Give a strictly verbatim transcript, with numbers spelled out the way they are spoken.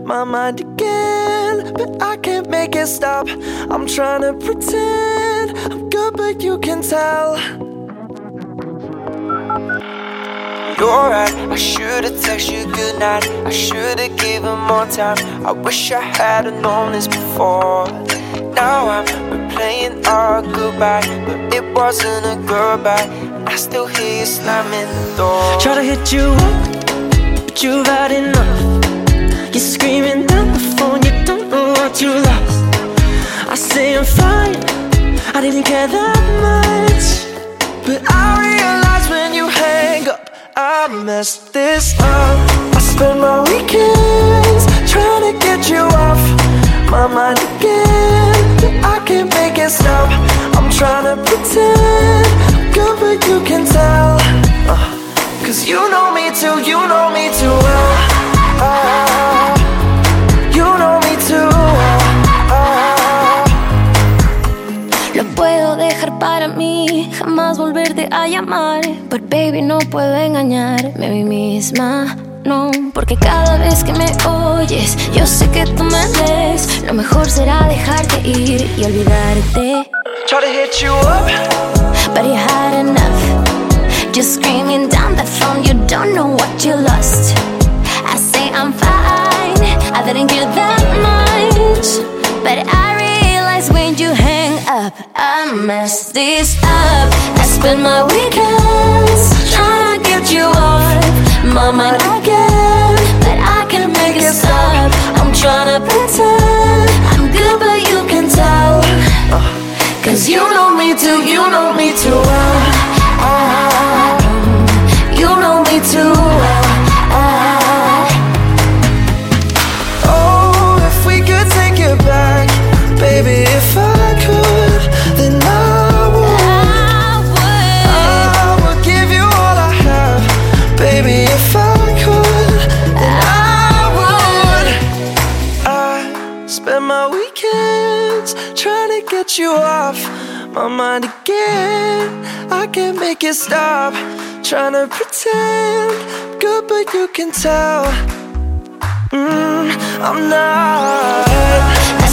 my mind again, but I can't make it stop. I'm trying to pretend I'm good, but you can tell. You're right, I should've texted you goodnight. I should've given more time. I wish I had've known this before. Now I'm replaying our goodbye, but it wasn't a goodbye. And I still hear you slamming the door. Try to hit you up, but you've had enough. You're screaming down the phone, you don't know what you lost. I say I'm fine, I didn't care that much, but I realize when you hang up, I messed this up. I spend my weekends trying to get you off my mind again, but I can't make it stop. I'm trying to pretend I'm good, but you can tell. uh, Cause you know me too, you know me too well. uh, You know me too well. uh, Lo puedo dejar para mí, jamás volverte a llamar. But baby, no puedo engañarme a mí misma, no. Porque cada vez que me oyes, yo sé que tú me ves. Lo mejor será dejarte ir y olvidarte. Try to hit you up, but you had enough. Just screaming down the phone, you don't know what you lost. I say I'm fine, I didn't care that much, but I realize when you hang up, I messed this up. I spend my weekends trying to get you off my mind again, but I can't make it stop. I'm trying to pretend I'm good, but you can tell. Cause you know me too, you know me too well. uh, You know me too well. uh, oh, if we could take it back, baby, if I could, then I would. I would. I would give you all I have, baby, if I could, then I would. I spend my weekends trying to get you off my mind again. I can't make it stop. Trying to pretend good, but you can tell. mm, I'm not.